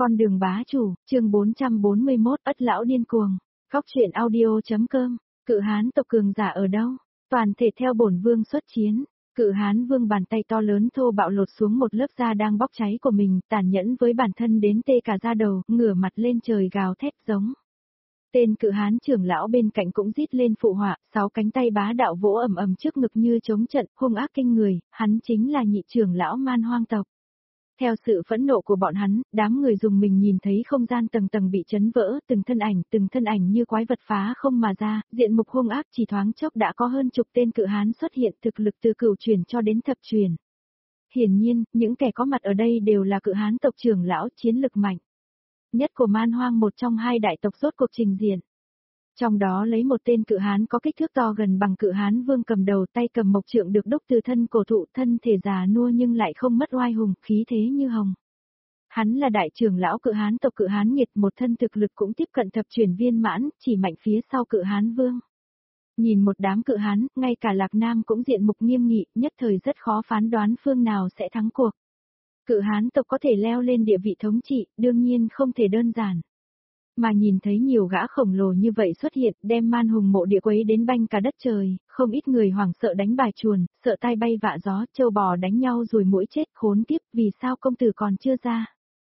Con đường bá chủ, chương 441, ất lão điên cuồng. Góc truyện audio.com. Cự hán tộc cường giả ở đâu? Toàn thể theo bổn vương xuất chiến. Cự hán vương bàn tay to lớn thô bạo lột xuống một lớp da đang bốc cháy của mình, tàn nhẫn với bản thân đến tê cả da đầu, ngửa mặt lên trời gào thét giống. Tên cự hán trưởng lão bên cạnh cũng rít lên phụ họa, 6 cánh tay bá đạo vỗ ầm ầm trước ngực như chống trận, hung ác kinh người, hắn chính là nhị trưởng lão Man Hoang tộc. Theo sự phẫn nộ của bọn hắn, đám người dùng mình nhìn thấy không gian tầng tầng bị chấn vỡ, từng thân ảnh như quái vật phá không mà ra, diện mục hung ác chỉ thoáng chốc đã có hơn chục tên cự hán xuất hiện, thực lực từ cửu truyền cho đến thập truyền. Hiển nhiên, những kẻ có mặt ở đây đều là cự hán tộc trưởng lão chiến lực mạnh nhất của Man Hoang, một trong hai đại tộc rốt cuộc trình diện. Trong đó lấy một tên cự hán có kích thước to gần bằng cự hán vương cầm đầu, tay cầm mộc trượng được đúc từ thân cổ thụ, thân thể già nua nhưng lại không mất oai hùng, khí thế như hồng. Hắn là đại trưởng lão cự hán tộc Cự Hán Nghiệt, một thân thực lực cũng tiếp cận thập truyền viên mãn, chỉ mạnh phía sau cự hán vương. Nhìn một đám cự hán, ngay cả Lạc Nam cũng diện mục nghiêm nghị, nhất thời rất khó phán đoán phương nào sẽ thắng cuộc. Cự hán tộc có thể leo lên địa vị thống trị, đương nhiên không thể đơn giản. Mà nhìn thấy nhiều gã khổng lồ như vậy xuất hiện, đem Man Hùng mộ địa quấy đến banh cả đất trời, không ít người hoảng sợ đánh bài chuồn, sợ tai bay vạ gió, trâu bò đánh nhau rồi mũi chết, khốn kiếp, vì sao công tử còn chưa ra.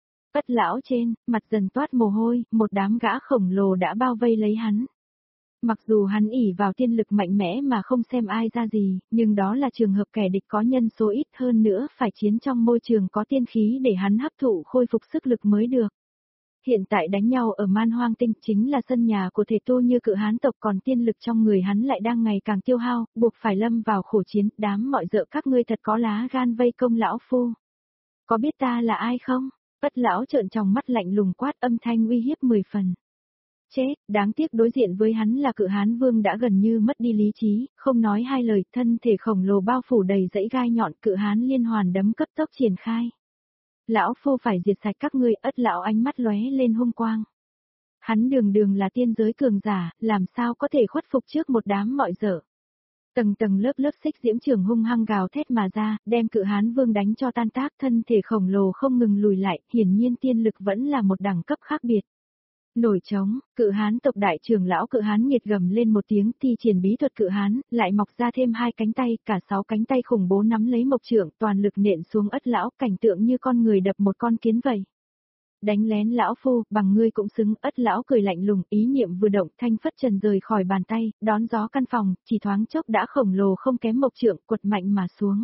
Ất lão trên, mặt dần toát mồ hôi, một đám gã khổng lồ đã bao vây lấy hắn. Mặc dù hắn ỷ vào tiên lực mạnh mẽ mà không xem ai ra gì, nhưng đó là trường hợp kẻ địch có nhân số ít, hơn nữa phải chiến trong môi trường có tiên khí để hắn hấp thụ khôi phục sức lực mới được. Hiện tại đánh nhau ở Man Hoang Tinh chính là sân nhà của thể tu như cự hán tộc, còn tiên lực trong người hắn lại đang ngày càng tiêu hao, buộc phải lâm vào khổ chiến. Đám mọi dợ các ngươi thật có lá gan vây công lão phu. Có biết ta là ai không? Ất lão trợn tròng mắt lạnh lùng quát, âm thanh uy hiếp 10 phần. Chết, đáng tiếc đối diện với hắn là cự hán vương đã gần như mất đi lý trí, không nói hai lời, thân thể khổng lồ bao phủ đầy dãy gai nhọn, cự hán liên hoàn đấm cấp tốc triển khai. Lão phu phải diệt sạch các ngươi. Ất lão ánh mắt lóe lên hung quang. Hắn đường là tiên giới cường giả, làm sao có thể khuất phục trước một đám mọi dở. Tầng lớp xích diễm trường hung hăng gào thét mà ra, đem cự hán vương đánh cho tan tác, thân thể khổng lồ không ngừng lùi lại, hiển nhiên tiên lực vẫn là một đẳng cấp khác biệt. Nổi trống, cự hán tộc đại trưởng lão Cự Hán Nghiệt gầm lên một tiếng, thi triển bí thuật cự hán, lại mọc ra thêm 2 cánh tay, cả 6 cánh tay khủng bố nắm lấy mộc trượng, toàn lực nện xuống Ất lão, cảnh tượng như con người đập một con kiến vậy. Đánh lén lão phu, bằng ngươi cũng xứng. Ất lão cười lạnh lùng, ý niệm vừa động, thanh phất trần rời khỏi bàn tay, đón gió căn phòng, chỉ thoáng chốc đã khổng lồ không kém mộc trượng, quật mạnh mà xuống.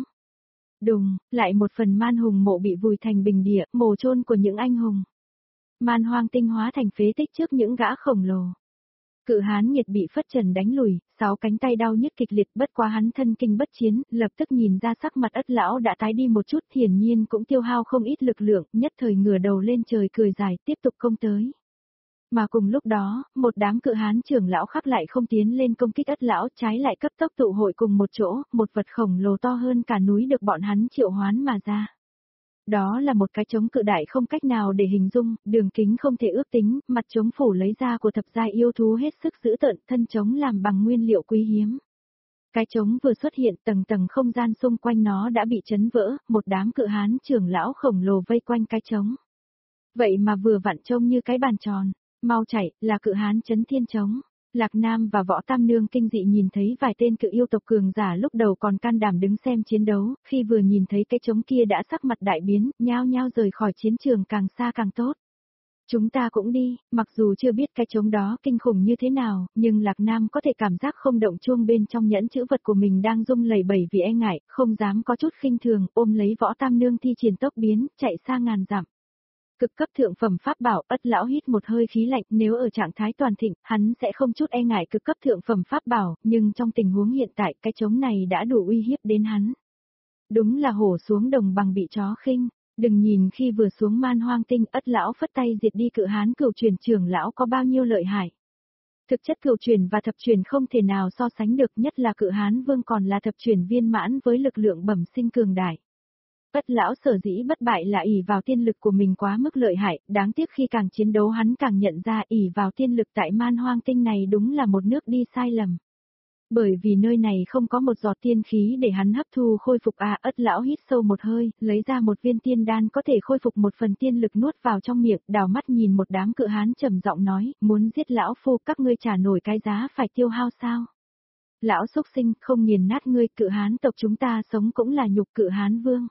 Đùng, lại một phần Man Hùng mộ bị vùi thành bình địa, mồ chôn của những anh hùng. Man Hoang Tinh hóa thành phế tích trước những gã khổng lồ. Cự hán Nghiệt bị phất trần đánh lùi, 6 cánh tay đau nhức kịch liệt, bất quá hắn thân kinh bất chiến, lập tức nhìn ra sắc mặt Ất lão đã tái đi một chút, hiển nhiên cũng tiêu hao không ít lực lượng, nhất thời ngửa đầu lên trời cười dài, tiếp tục công tới. Mà cùng lúc đó, một đám cự hán trưởng lão khác lại không tiến lên công kích Ất lão, trái lại cấp tốc tụ hội cùng một chỗ, một vật khổng lồ to hơn cả núi được bọn hắn triệu hoán mà ra. Đó là một cái trống cự đại không cách nào để hình dung, đường kính không thể ước tính, mặt trống phủ lấy da của thập giai yêu thú hết sức dữ tợn, thân trống làm bằng nguyên liệu quý hiếm. Cái trống vừa xuất hiện, tầng không gian xung quanh nó đã bị chấn vỡ, một đám cự hán trưởng lão khổng lồ vây quanh cái trống. Vậy mà vừa vặn trông như cái bàn tròn, mau chạy, là cự hán chấn thiên trống. Lạc Nam và Võ Tam Nương kinh dị nhìn thấy vài tên cự yêu tộc cường giả lúc đầu còn can đảm đứng xem chiến đấu, khi vừa nhìn thấy cái trống kia đã sắc mặt đại biến, nhao nhao rời khỏi chiến trường, càng xa càng tốt. Chúng ta cũng đi, mặc dù chưa biết cái trống đó kinh khủng như thế nào, nhưng Lạc Nam có thể cảm giác không động chuông bên trong nhẫn chữ vật của mình đang rung lẩy bẩy vì e ngại, không dám có chút khinh thường, ôm lấy Võ Tam Nương thi triển tốc biến, chạy xa ngàn dặm. Cực cấp thượng phẩm pháp bảo. Ất lão hít một hơi khí lạnh, nếu ở trạng thái toàn thịnh, hắn sẽ không chút e ngại cực cấp thượng phẩm pháp bảo, nhưng trong tình huống hiện tại, cái trống này đã đủ uy hiếp đến hắn. Đúng là hổ xuống đồng bằng bị chó khinh. Đừng nhìn khi vừa xuống Man Hoang Tinh, Ất lão phất tay diệt đi cự hán cửu truyền trưởng lão có bao nhiêu lợi hại. Thực chất cửu truyền và thập truyền không thể nào so sánh được, nhất là cự hán vương còn là thập truyền viên mãn với lực lượng bẩm sinh cường đại. Ất lão sở dĩ bất bại là ỷ vào tiên lực của mình quá mức lợi hại, đáng tiếc khi càng chiến đấu hắn càng nhận ra ỷ vào tiên lực tại Man Hoang Tinh này đúng là một nước đi sai lầm. Bởi vì nơi này không có một giọt tiên khí để hắn hấp thu khôi phục Ất lão hít sâu một hơi, lấy ra một viên tiên đan có thể khôi phục một phần tiên lực nuốt vào trong miệng, đảo mắt nhìn một đám cự hán trầm giọng nói, muốn giết lão phu các ngươi trả nổi cái giá phải tiêu hao sao? Lão xúc sinh không nghiền nát ngươi, cự hán tộc chúng ta sống cũng là nhục cự hán vương.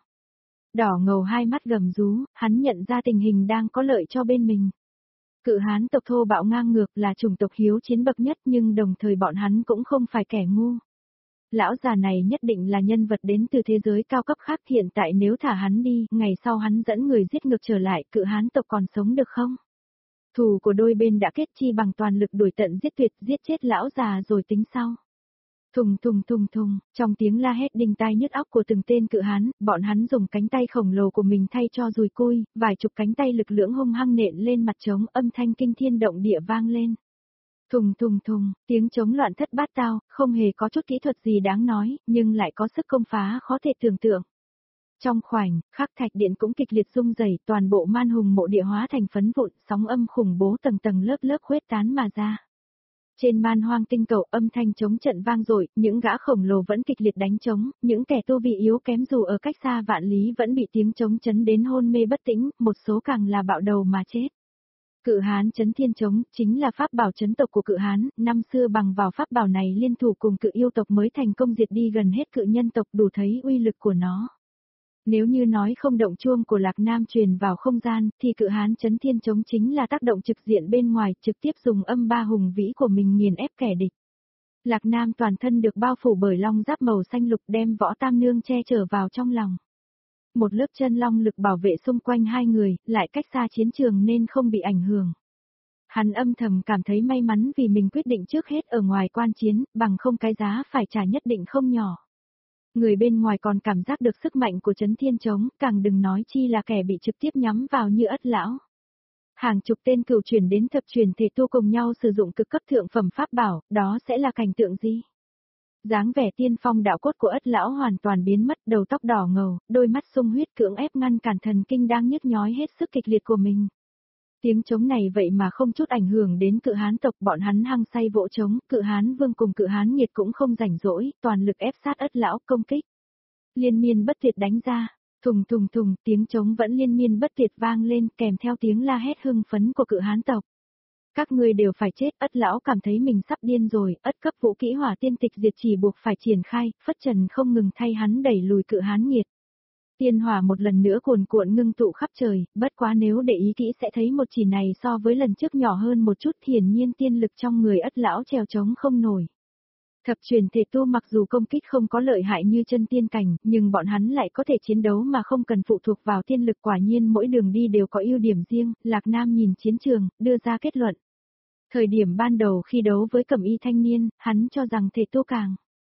Đỏ ngầu hai mắt gầm rú, hắn nhận ra tình hình đang có lợi cho bên mình. Cự hán tộc thô bạo ngang ngược là chủng tộc hiếu chiến bậc nhất nhưng đồng thời bọn hắn cũng không phải kẻ ngu. Lão già này nhất định là nhân vật đến từ thế giới cao cấp khác, hiện tại nếu thả hắn đi, ngày sau hắn dẫn người giết ngược trở lại, cự hán tộc còn sống được không? Thù của đôi bên đã kết, chi bằng toàn lực đuổi tận giết tuyệt, giết chết lão già rồi tính sau. Thùng thùng thùng thùng, trong tiếng la hét đinh tai nhức óc của từng tên cự hán, bọn hắn dùng cánh tay khổng lồ của mình thay cho dùi cui, vài chục cánh tay lực lưỡng hung hăng nện lên mặt trống, âm thanh kinh thiên động địa vang lên. Thùng thùng thùng, tiếng trống loạn thất bát tao, không hề có chút kỹ thuật gì đáng nói, nhưng lại có sức công phá khó thể tưởng tượng. Trong khoảnh khắc thạch điện cũng kịch liệt rung rẩy, toàn bộ man hùng mộ địa hóa thành phấn vụn, sóng âm khủng bố tầng tầng lớp lớp khuếch tán mà ra. Trên man hoang tinh cầu âm thanh chống trận vang dội, những gã khổng lồ vẫn kịch liệt đánh trống, những kẻ tu vị yếu kém dù ở cách xa vạn lý vẫn bị tiếng trống chấn đến hôn mê bất tĩnh, một số càng là bạo đầu mà chết. Cự hán chấn thiên trống chính là pháp bảo chấn tộc của cự hán, năm xưa bằng vào pháp bảo này liên thủ cùng cự yêu tộc mới thành công diệt đi gần hết cự nhân tộc, đủ thấy uy lực của nó. Nếu như nói không động chuông của Lạc Nam truyền vào không gian, thì cự hán chấn thiên trống chính là tác động trực diện bên ngoài, trực tiếp dùng âm ba hùng vĩ của mình nghiền ép kẻ địch. Lạc Nam toàn thân được bao phủ bởi long giáp màu xanh lục, đem Võ Tam Nương che chở vào trong lòng. Một lớp chân long lực bảo vệ xung quanh hai người, lại cách xa chiến trường nên không bị ảnh hưởng. Hắn âm thầm cảm thấy may mắn vì mình quyết định trước hết ở ngoài quan chiến, bằng không cái giá phải trả nhất định không nhỏ. Người bên ngoài còn cảm giác được sức mạnh của chấn thiên trống, càng đừng nói chi là kẻ bị trực tiếp nhắm vào như Ất lão. Hàng chục tên cửu chuyển đến thập chuyển thể tu cùng nhau sử dụng cực cấp thượng phẩm pháp bảo, đó sẽ là cảnh tượng gì? Dáng vẻ tiên phong đạo cốt của Ất lão hoàn toàn biến mất, đầu tóc đỏ ngầu, đôi mắt sung huyết cưỡng ép ngăn cản thần kinh đang nhức nhói hết sức kịch liệt của mình. Tiếng trống này vậy mà không chút ảnh hưởng đến cự hán tộc, bọn hắn hăng say vỗ trống, cự hán vương cùng cự hán nghiệt cũng không rảnh rỗi, toàn lực ép sát Ất lão công kích. Liên miên bất tuyệt đánh ra, thùng thùng thùng, tiếng trống vẫn liên miên bất tuyệt vang lên kèm theo tiếng la hét hưng phấn của cự hán tộc. Các ngươi đều phải chết, Ất lão cảm thấy mình sắp điên rồi, Ất cấp vũ kỹ hỏa tiên tịch diệt chỉ buộc phải triển khai, phất trần không ngừng thay hắn đẩy lùi cự hán nghiệt. Tiên hỏa một lần nữa cuồn cuộn ngưng tụ khắp trời, bất quá nếu để ý kỹ sẽ thấy một chỉ này so với lần trước nhỏ hơn một chút, hiển nhiên tiên lực trong người Ất lão trèo trống không nổi. Thập truyền thể tu mặc dù công kích không có lợi hại như chân tiên cảnh, nhưng bọn hắn lại có thể chiến đấu mà không cần phụ thuộc vào tiên lực, quả nhiên mỗi đường đi đều có ưu điểm riêng. Lạc Nam nhìn chiến trường, đưa ra kết luận. Thời điểm ban đầu khi đấu với cẩm y thanh niên, hắn cho rằng thể tu càng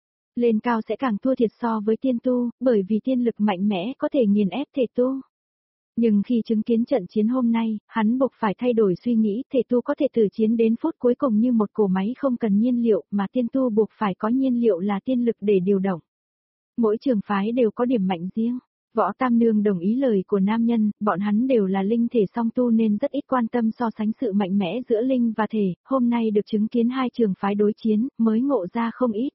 lên cao sẽ càng thua thiệt so với tiên tu, bởi vì tiên lực mạnh mẽ có thể nghiền ép thể tu. Nhưng khi chứng kiến trận chiến hôm nay, hắn buộc phải thay đổi suy nghĩ, thể tu có thể tử chiến đến phút cuối cùng như một cỗ máy không cần nhiên liệu, mà tiên tu buộc phải có nhiên liệu là tiên lực để điều động. Mỗi trường phái đều có điểm mạnh riêng. Võ Tam Nương đồng ý lời của nam nhân, bọn hắn đều là linh thể song tu nên rất ít quan tâm so sánh sự mạnh mẽ giữa linh và thể, hôm nay được chứng kiến hai trường phái đối chiến, mới ngộ ra không ít.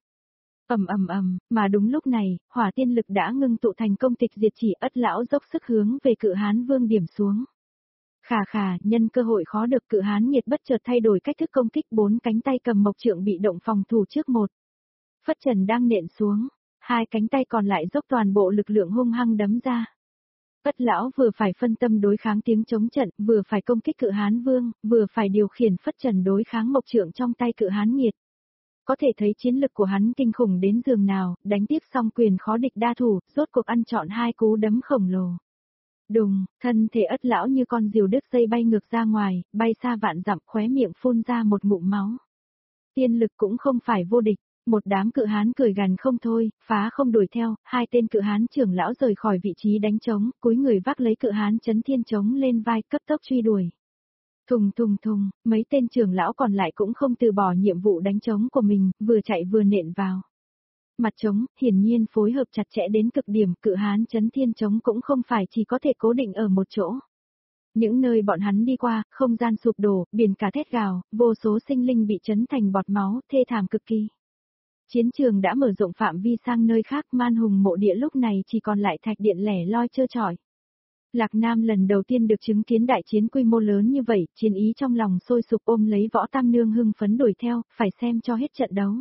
Mà đúng lúc này, hỏa tiên lực đã ngưng tụ thành công tịch diệt chỉ, Ất lão dốc sức hướng về cự hán vương điểm xuống. Khà, nhân cơ hội khó được, cự hán nghiệt bất chợt thay đổi cách thức công kích, bốn cánh tay cầm mộc trượng bị động phòng thủ trước một. Phất trần đang nện xuống, hai cánh tay còn lại dốc toàn bộ lực lượng hung hăng đấm ra. Ất lão vừa phải phân tâm đối kháng tiếng chống trận, vừa phải công kích cự hán vương, vừa phải điều khiển phất trần đối kháng mộc trượng trong tay cự hán nghiệt. Có thể thấy chiến lực của hắn kinh khủng đến giường nào, đánh tiếp xong quyền khó địch đa thủ, rốt cuộc ăn trọn hai cú đấm khổng lồ. Đùng, thân thể Ất lão như con diều đứt dây bay ngược ra ngoài, bay xa vạn dặm, khóe miệng phun ra một ngụm máu. Tiên lực cũng không phải vô địch, một đám cự hán cười gằn không thôi, phá không đuổi theo, hai tên cự hán trưởng lão rời khỏi vị trí đánh trống, cúi người vác lấy cự hán chấn thiên trống lên vai, cấp tốc truy đuổi. Thùng, mấy tên trưởng lão còn lại cũng không từ bỏ nhiệm vụ đánh trống của mình, vừa chạy vừa nện vào. Mặt trống, hiển nhiên phối hợp chặt chẽ đến cực điểm, cự hán chấn thiên trống cũng không phải chỉ có thể cố định ở một chỗ. Những nơi bọn hắn đi qua, không gian sụp đổ, biển cả thét gào, vô số sinh linh bị chấn thành bọt máu, thê thảm cực kỳ. Chiến trường đã mở rộng phạm vi sang nơi khác, Man Hùng mộ địa lúc này chỉ còn lại thạch điện lẻ loi trơ trọi. Lạc Nam lần đầu tiên được chứng kiến đại chiến quy mô lớn như vậy, chiến ý trong lòng sôi sục, ôm lấy Võ Tam Nương hưng phấn đuổi theo, phải xem cho hết trận đấu.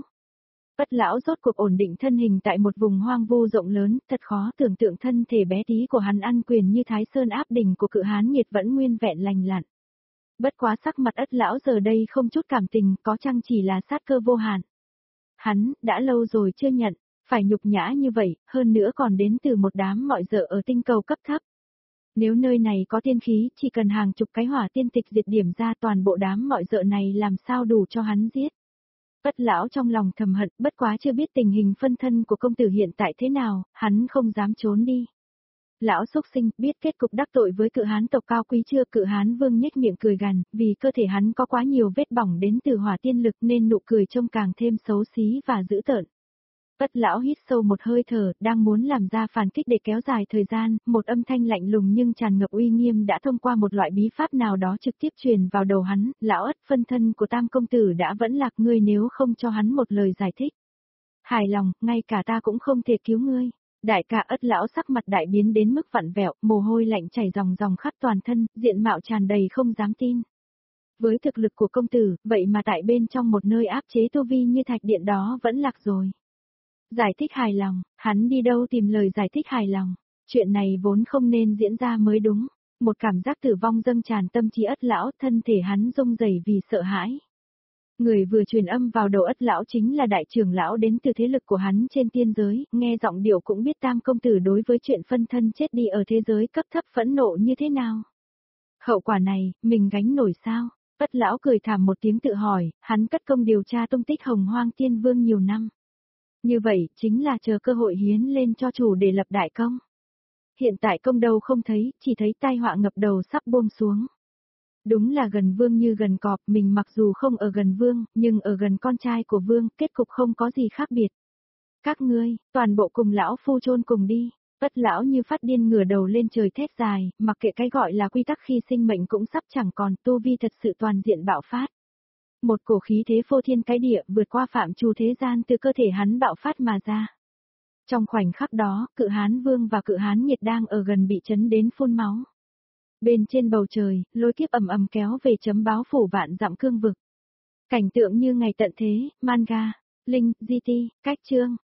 Ất lão rốt cuộc ổn định thân hình tại một vùng hoang vu rộng lớn, thật khó tưởng tượng thân thể bé tí của hắn ăn quyền như Thái Sơn áp đỉnh của Cự Hán Nhiệt vẫn nguyên vẹn lành lặn. Bất quá sắc mặt Ất lão giờ đây không chút cảm tình, có chăng chỉ là sát cơ vô hạn. Hắn, đã lâu rồi chưa nhận, phải nhục nhã như vậy, hơn nữa còn đến từ một đám mọi dợ ở tinh cầu cấp thấp. Nếu nơi này có tiên khí, chỉ cần hàng chục cái hỏa tiên tịch diệt điểm ra, toàn bộ đám mọi dợ này làm sao đủ cho hắn giết. Ất lão trong lòng thầm hận, bất quá chưa biết tình hình phân thân của công tử hiện tại thế nào, hắn không dám trốn đi. Lão xúc sinh, biết kết cục đắc tội với Cự Hán tộc cao quý chưa? Cự Hán Vương nhếch miệng cười gằn, vì cơ thể hắn có quá nhiều vết bỏng đến từ hỏa tiên lực nên nụ cười trông càng thêm xấu xí và dữ tợn. Ất lão hít sâu một hơi thở, đang muốn làm ra phản kích để kéo dài thời gian, một âm thanh lạnh lùng nhưng tràn ngập uy nghiêm đã thông qua một loại bí pháp nào đó trực tiếp truyền vào đầu hắn, lão Ất, phân thân của Tam công tử đã vẫn lạc, ngươi nếu không cho hắn một lời giải thích. Hài lòng, ngay cả ta cũng không thể cứu ngươi. Đại ca Ất lão sắc mặt đại biến đến mức vặn vẹo, mồ hôi lạnh chảy ròng ròng khắp toàn thân, diện mạo tràn đầy không dám tin. Với thực lực của công tử, vậy mà tại bên trong một nơi áp chế tu vi như thạch điện đó vẫn lạc rồi. Giải thích hài lòng, hắn đi đâu tìm lời giải thích hài lòng, chuyện này vốn không nên diễn ra mới đúng, một cảm giác tử vong dâng tràn tâm trí Ất lão, thân thể hắn rung rẩy vì sợ hãi. Người vừa truyền âm vào đầu Ất lão chính là đại trưởng lão đến từ thế lực của hắn trên tiên giới, nghe giọng điệu cũng biết Tam công tử đối với chuyện phân thân chết đi ở thế giới cấp thấp phẫn nộ như thế nào. Hậu quả này, mình gánh nổi sao? Ất lão cười thảm một tiếng tự hỏi, hắn cất công điều tra tung tích Hồng Hoang Tiên Vương nhiều năm. Như vậy, chính là chờ cơ hội hiến lên cho chủ để lập đại công. Hiện tại công đâu không thấy, chỉ thấy tai họa ngập đầu sắp buông xuống. Đúng là gần vương như gần cọp, mình mặc dù không ở gần vương, nhưng ở gần con trai của vương, kết cục không có gì khác biệt. Các ngươi, toàn bộ cùng lão phu chôn cùng đi. Ất lão như phát điên ngửa đầu lên trời thét dài, mặc kệ cái gọi là quy tắc khi sinh mệnh cũng sắp chẳng còn, tu vi thật sự toàn diện bạo phát. Một cổ khí thế phô thiên cái địa vượt qua phạm trù thế gian từ cơ thể hắn bạo phát mà ra. Trong khoảnh khắc đó, Cự Hán Vương và Cự Hán Nhiệt đang ở gần bị chấn đến phun máu. Bên trên bầu trời, lôi kiếp ầm ầm kéo về chấm báo phủ vạn dặm cương vực. Cảnh tượng như ngày tận thế, manga, linh, GT, cách chương.